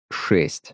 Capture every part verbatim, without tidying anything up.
шесть.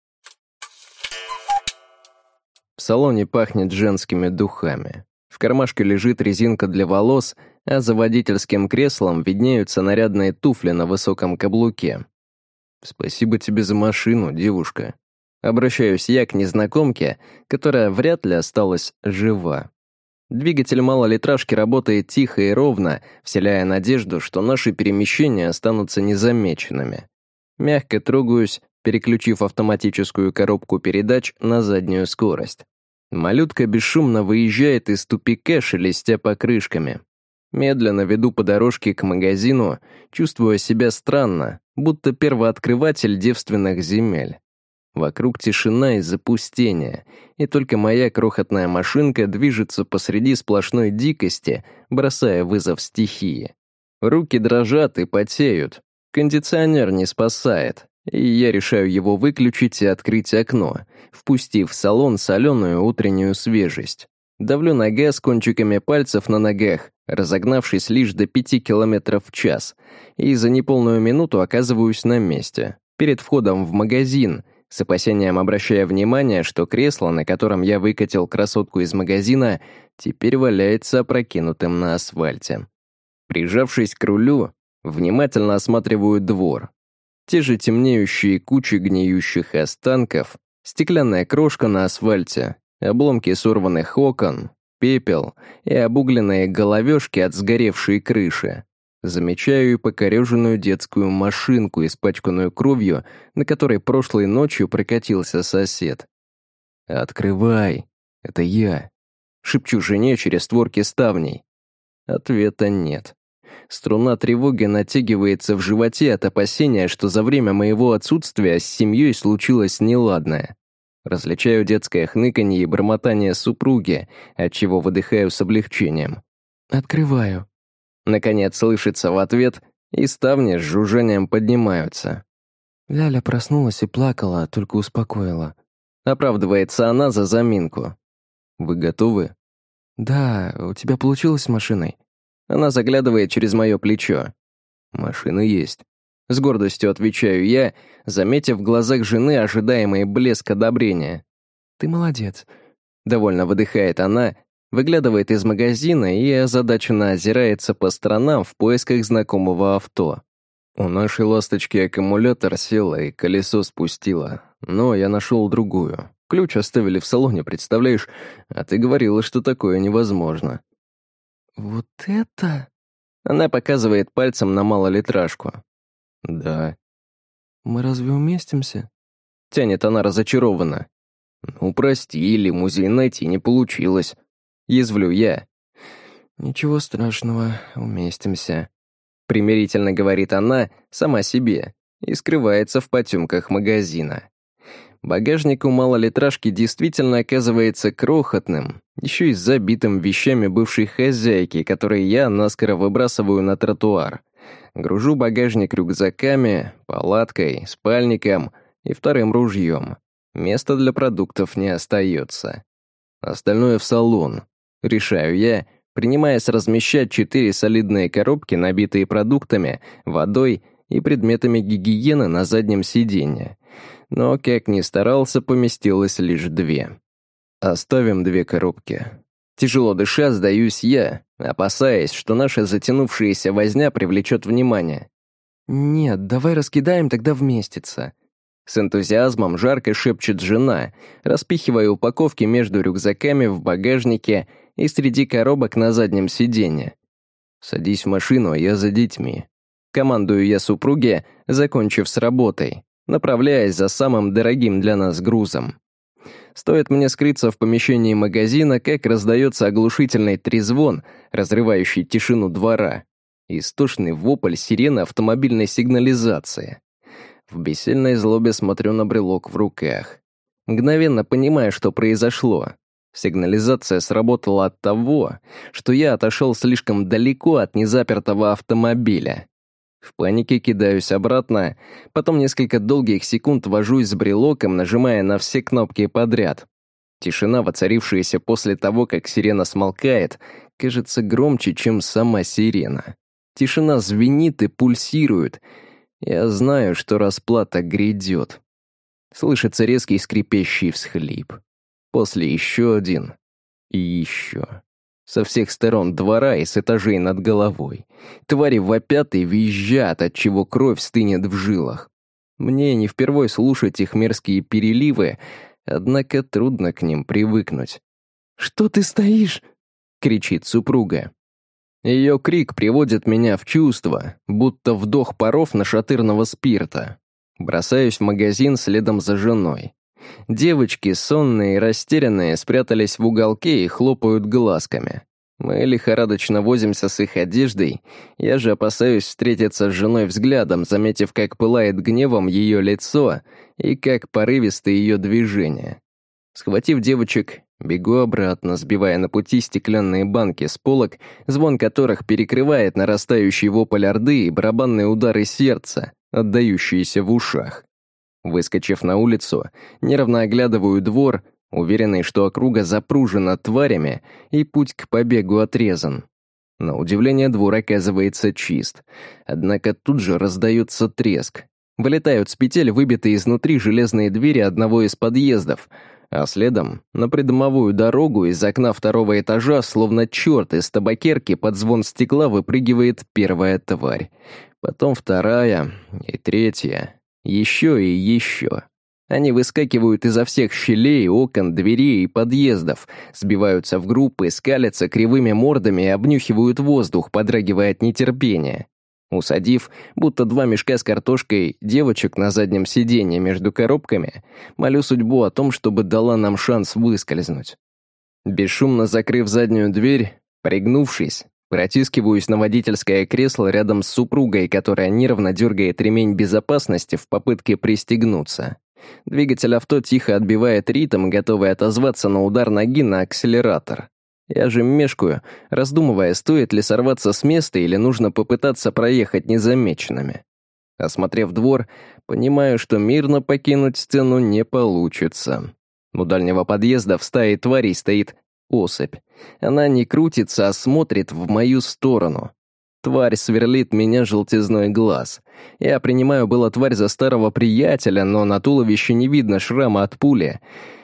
В салоне пахнет женскими духами. В кармашке лежит резинка для волос, а за водительским креслом виднеются нарядные туфли на высоком каблуке. «Спасибо тебе за машину, девушка». Обращаюсь я к незнакомке, которая вряд ли осталась жива. Двигатель малолитражки работает тихо и ровно, вселяя надежду, что наши перемещения останутся незамеченными. Мягко трогаюсь, переключив автоматическую коробку передач на заднюю скорость. Малютка бесшумно выезжает из тупика, шелестя покрышками. Медленно веду по дорожке к магазину, чувствуя себя странно, будто первооткрыватель девственных земель. Вокруг тишина и запустение, и только моя крохотная машинка движется посреди сплошной дикости, бросая вызов стихии. Руки дрожат и потеют. Кондиционер не спасает, и я решаю его выключить и открыть окно, впустив в салон соленую утреннюю свежесть. Давлю на газ кончиками пальцев на ногах, разогнавшись лишь до пяти километров в час, и за неполную минуту оказываюсь на месте, перед входом в магазин, с опасением обращая внимание, что кресло, на котором я выкатил красотку из магазина, теперь валяется опрокинутым на асфальте. Прижавшись к рулю, внимательно осматриваю двор. Те же темнеющие кучи гниющих останков, стеклянная крошка на асфальте, обломки сорванных окон, пепел и обугленные головешки от сгоревшей крыши. Замечаю и покореженную детскую машинку, испачканную кровью, на которой прошлой ночью прокатился сосед. «Открывай, это я», — шепчу жене через створки ставней. Ответа нет. Струна тревоги натягивается в животе от опасения, что за время моего отсутствия с семьей случилось неладное. Различаю детское хныканье и бормотание супруги, отчего выдыхаю с облегчением. «Открываю». Наконец слышится в ответ, и ставни с жужжанием поднимаются. Ляля проснулась и плакала, только успокоила. Оправдывается она за заминку. «Вы готовы?» «Да, у тебя получилось с машиной?» Она заглядывает через мое плечо. «Машина есть». С гордостью отвечаю я, заметив в глазах жены ожидаемый блеск одобрения. «Ты молодец», — довольно выдыхает она, выглядывает из магазина и озадаченно озирается по сторонам в поисках знакомого авто. У нашей ласточки аккумулятор сел и колесо спустило, но я нашел другую. Ключ оставили в салоне, представляешь? А ты говорила, что такое невозможно. «Вот это?» Она показывает пальцем на малолитражку. «Да». «Мы разве уместимся?» Тянет она разочарованно. «Ну, прости, лимузин найти не получилось». Язвлю я. «Ничего страшного, уместимся», — примирительно говорит она сама себе и скрывается в потемках магазина. Багажник у малолитражки действительно оказывается крохотным, еще и забитым вещами бывшей хозяйки, которые я наскоро выбрасываю на тротуар. Гружу багажник рюкзаками, палаткой, спальником и вторым ружьем. Места для продуктов не остается. Остальное в салон. Решаю я, принимаясь размещать четыре солидные коробки, набитые продуктами, водой и предметами гигиены на заднем сиденье. Но, как ни старался, поместилось лишь две. Оставим две коробки. Тяжело дыша, сдаюсь я, опасаясь, что наша затянувшаяся возня привлечет внимание. «Нет, давай раскидаем, тогда вместится». С энтузиазмом жарко шепчет жена, распихивая упаковки между рюкзаками в багажнике и среди коробок на заднем сиденье. «Садись в машину, а я за детьми». Командую я супруге, закончив с работой, направляясь за самым дорогим для нас грузом. Стоит мне скрыться в помещении магазина, как раздается оглушительный трезвон, разрывающий тишину двора. Истошный вопль сирены автомобильной сигнализации. В бессильной злобе смотрю на брелок в руках. Мгновенно понимаю, что произошло. Сигнализация сработала от того, что я отошел слишком далеко от незапертого автомобиля. В панике кидаюсь обратно, потом несколько долгих секунд вожусь с брелоком, нажимая на все кнопки подряд. Тишина, воцарившаяся после того, как сирена смолкает, кажется громче, чем сама сирена. Тишина звенит и пульсирует. Я знаю, что расплата грядет. Слышится резкий скрипящий всхлип. После еще один. И еще. Со всех сторон двора и с этажей над головой. Твари вопят и визжат, отчего кровь стынет в жилах. Мне не впервой слушать их мерзкие переливы, однако трудно к ним привыкнуть. «Что ты стоишь?» — кричит супруга. Ее крик приводит меня в чувство, будто вдох паров нашатырного спирта. Бросаюсь в магазин следом за женой. Девочки, сонные и растерянные, спрятались в уголке и хлопают глазками. Мы лихорадочно возимся с их одеждой, я же опасаюсь встретиться с женой взглядом, заметив, как пылает гневом ее лицо и как порывисты ее движения. Схватив девочек, бегу обратно, сбивая на пути стеклянные банки с полок, звон которых перекрывает нарастающий вопль орды и барабанные удары сердца, отдающиеся в ушах. Выскочив на улицу, нервно оглядываю двор, уверенный, что округа запружена тварями и путь к побегу отрезан. На удивление двор оказывается чист, однако тут же раздается треск. Вылетают с петель выбитые изнутри железные двери одного из подъездов, а следом на придомовую дорогу из окна второго этажа, словно черт из табакерки, под звон стекла выпрыгивает первая тварь. Потом вторая и третья. Еще и еще. Они выскакивают изо всех щелей, окон, дверей и подъездов, сбиваются в группы, скалятся кривыми мордами и обнюхивают воздух, подрагивая от нетерпения. Усадив, будто два мешка с картошкой, девочек на заднем сиденье между коробками, молю судьбу о том, чтобы дала нам шанс выскользнуть. Бесшумно закрыв заднюю дверь, пригнувшись, протискиваюсь на водительское кресло рядом с супругой, которая нервно дергает ремень безопасности в попытке пристегнуться. Двигатель авто тихо отбивает ритм, готовый отозваться на удар ноги на акселератор. Я же мешкаю, раздумывая, стоит ли сорваться с места или нужно попытаться проехать незамеченными. Осмотрев двор, понимаю, что мирно покинуть сцену не получится. У дальнего подъезда в стае тварей стоит особь. Она не крутится, а смотрит в мою сторону. Тварь сверлит меня желтизной глаз. Я принимаю было тварь за старого приятеля, но на туловище не видно шрама от пули.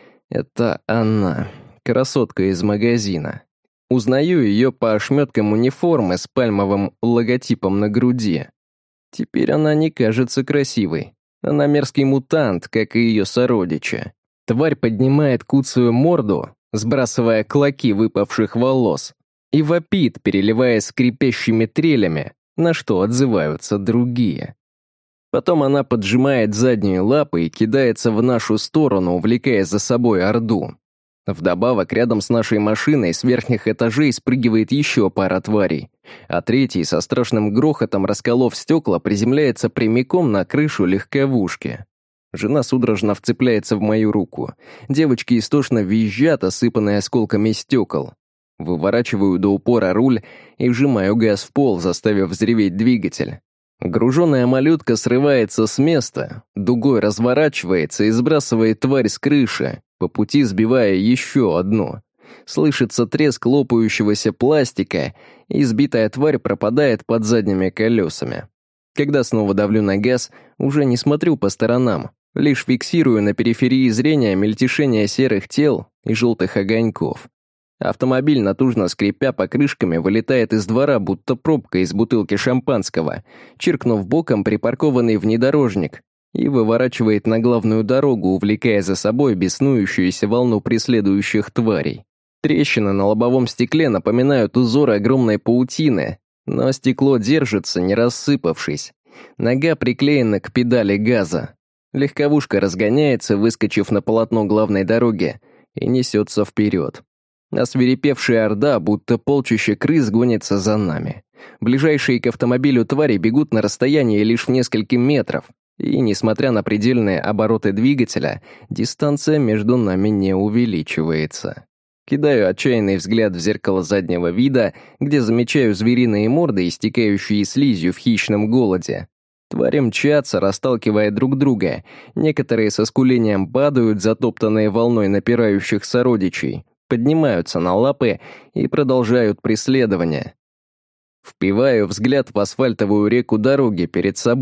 Это она, красотка из магазина. Узнаю ее по ошметкам униформы с пальмовым логотипом на груди. Теперь она не кажется красивой. Она мерзкий мутант, как и ее сородичи. Тварь поднимает куцую морду, сбрасывая клоки выпавших волос, и вопит, переливаясь скрипящими трелями, на что отзываются другие. Потом она поджимает задние лапы и кидается в нашу сторону, увлекая за собой орду. Вдобавок, рядом с нашей машиной с верхних этажей спрыгивает еще пара тварей, а третий, со страшным грохотом расколов стекла, приземляется прямиком на крышу легковушки. Жена судорожно вцепляется в мою руку. Девочки истошно визжат, осыпанные осколками стекол. Выворачиваю до упора руль и вжимаю газ в пол, заставив взреветь двигатель. Груженная малютка срывается с места, дугой разворачивается и сбрасывает тварь с крыши, по пути сбивая еще одну. Слышится треск лопающегося пластика, и сбитая тварь пропадает под задними колесами. Когда снова давлю на газ, уже не смотрю по сторонам, лишь фиксирую на периферии зрения мельтешение серых тел и желтых огоньков. Автомобиль, натужно скрипя покрышками, вылетает из двора, будто пробка из бутылки шампанского, чиркнув боком припаркованный внедорожник, и выворачивает на главную дорогу, увлекая за собой беснующуюся волну преследующих тварей. Трещины на лобовом стекле напоминают узоры огромной паутины, но стекло держится, не рассыпавшись. Нога приклеена к педали газа. Легковушка разгоняется, выскочив на полотно главной дороги, и несется вперед. Освирепевшая орда, будто полчища крыс, гонится за нами. Ближайшие к автомобилю твари бегут на расстоянии лишь в несколько метров, и, несмотря на предельные обороты двигателя, дистанция между нами не увеличивается. Кидаю отчаянный взгляд в зеркало заднего вида, где замечаю звериные морды, истекающие слизью в хищном голоде. Твари мчатся, расталкивая друг друга. Некоторые со скулением падают, затоптанные волной напирающих сородичей, поднимаются на лапы и продолжают преследование. Впиваю взгляд в асфальтовую реку дороги перед собой.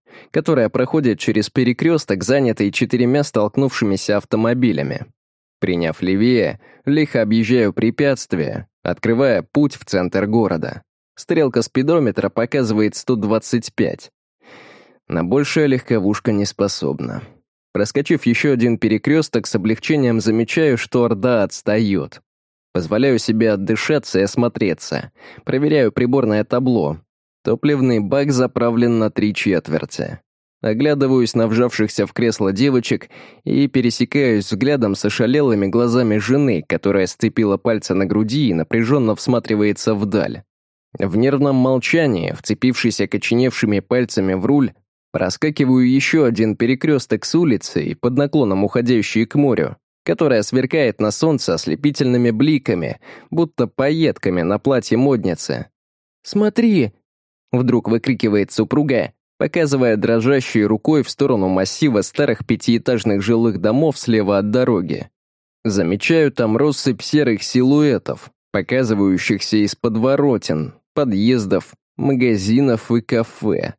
которая проходит через перекресток, занятый четырьмя столкнувшимися автомобилями. Приняв левее, лихо объезжаю препятствие, открывая путь в центр города. Стрелка спидометра показывает сто двадцать пять. На большее легковушка не способна. Проскочив еще один перекресток, с облегчением замечаю, что Орда отстает. Позволяю себе отдышаться и осмотреться. Проверяю приборное табло. Топливный бак заправлен на три четверти. Оглядываюсь на вжавшихся в кресло девочек и пересекаюсь взглядом с ошалелыми глазами жены, которая сцепила пальцы на груди и напряженно всматривается вдаль. В нервном молчании, вцепившись окоченевшими пальцами в руль, проскакиваю еще один перекресток с улицы и под наклоном уходящий к морю, которая сверкает на солнце ослепительными бликами, будто пайетками на платье модницы. «Смотри!» — вдруг выкрикивает супруга, показывая дрожащей рукой в сторону массива старых пятиэтажных жилых домов слева от дороги. Замечаю там россыпь серых силуэтов, показывающихся из подворотен, подъездов, магазинов и кафе.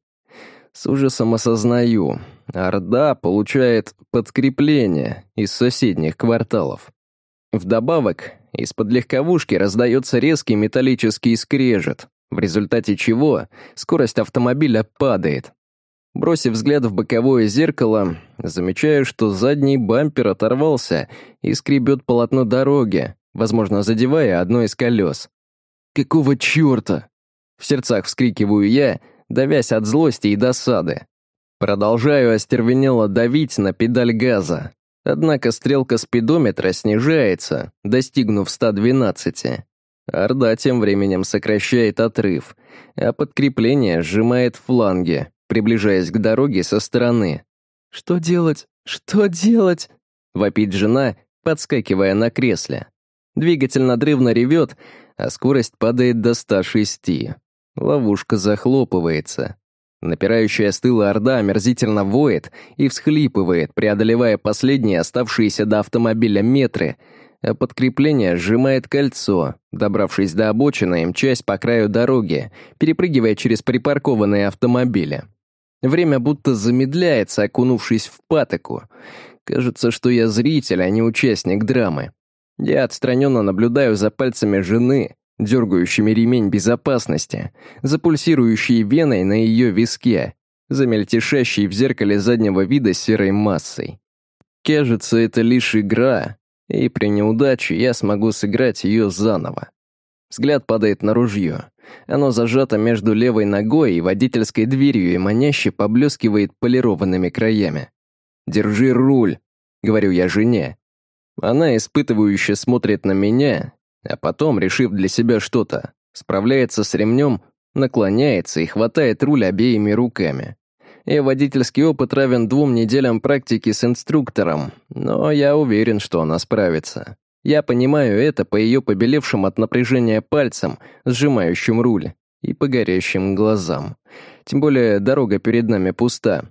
С ужасом осознаю, Орда получает подкрепление из соседних кварталов. Вдобавок, из-под легковушки раздается резкий металлический скрежет, в результате чего скорость автомобиля падает. Бросив взгляд в боковое зеркало, замечаю, что задний бампер оторвался и скребет полотно дороги, возможно, задевая одно из колес. «Какого черта?» — в сердцах вскрикиваю я, давясь от злости и досады. Продолжаю остервенело давить на педаль газа. Однако стрелка спидометра снижается, достигнув ста двенадцати. Орда тем временем сокращает отрыв, а подкрепление сжимает фланги, приближаясь к дороге со стороны. «Что делать? Что делать?» — вопит жена, подскакивая на кресле. Двигатель надрывно ревет, а скорость падает до ста шести. Ловушка захлопывается. Напирающая с тыла Орда омерзительно воет и всхлипывает, преодолевая последние оставшиеся до автомобиля метры, а подкрепление сжимает кольцо, добравшись до обочины и мчась по краю дороги, перепрыгивая через припаркованные автомобили. Время будто замедляется, окунувшись в патоку. Кажется, что я зритель, а не участник драмы. Я отстраненно наблюдаю за пальцами жены, дергающими ремень безопасности, за пульсирующей веной на ее виске, за мельтешащей в зеркале заднего вида серой массой. Кажется, это лишь игра, и при неудаче я смогу сыграть ее заново. Взгляд падает на ружье. Оно зажато между левой ногой и водительской дверью и маняще поблескивает полированными краями. «Держи руль», — говорю я жене. Она испытывающе смотрит на меня, а потом, решив для себя что-то, справляется с ремнем, наклоняется и хватает руль обеими руками. И водительский опыт равен двум неделям практики с инструктором, но я уверен, что она справится. Я понимаю это по ее побелевшим от напряжения пальцам, сжимающим руль, и по горящим глазам. Тем более дорога перед нами пуста.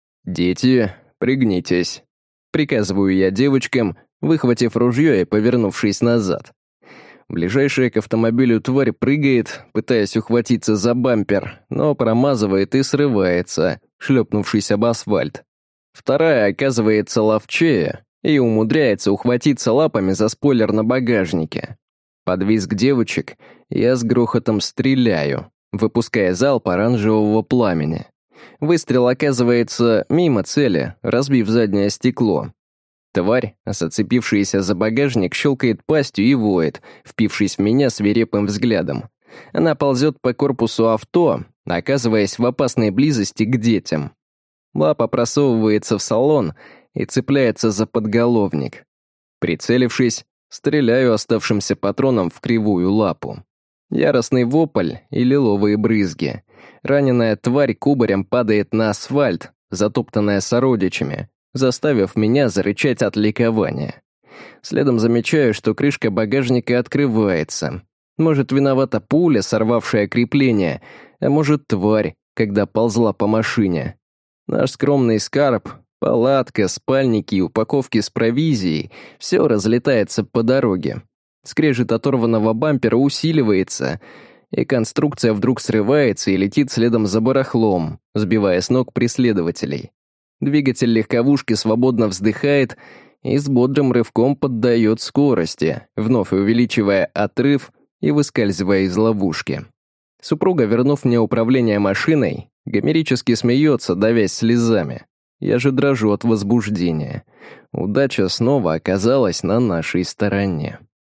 «Дети, пригнитесь», — приказываю я девочкам, выхватив ружье и повернувшись назад. Ближайшая к автомобилю тварь прыгает, пытаясь ухватиться за бампер, но промазывает и срывается, шлепнувшись об асфальт. Вторая оказывается ловчее и умудряется ухватиться лапами за спойлер на багажнике. Под визг девочек я с грохотом стреляю, выпуская залп оранжевого пламени. Выстрел оказывается мимо цели, разбив заднее стекло. Тварь, зацепившаяся за багажник, щелкает пастью и воет, впившись в меня свирепым взглядом. Она ползет по корпусу авто, оказываясь в опасной близости к детям. Лапа просовывается в салон и цепляется за подголовник. Прицелившись, стреляю оставшимся патроном в кривую лапу. Яростный вопль и лиловые брызги. Раненая тварь кубарем падает на асфальт, затоптанная сородичами, заставив меня зарычать от ликования. Следом замечаю, что крышка багажника открывается. Может, виновата пуля, сорвавшая крепление, а может, тварь, когда ползла по машине. Наш скромный скарб, палатка, спальники и упаковки с провизией — все разлетается по дороге. Скрежет оторванного бампера усиливается, и конструкция вдруг срывается и летит следом за барахлом, сбивая с ног преследователей. Двигатель легковушки свободно вздыхает и с бодрым рывком поддает скорости, вновь увеличивая отрыв и выскальзывая из ловушки. Супруга, вернув мне управление машиной, гомерически смеется, давясь слезами. Я же дрожу от возбуждения. Удача снова оказалась на нашей стороне.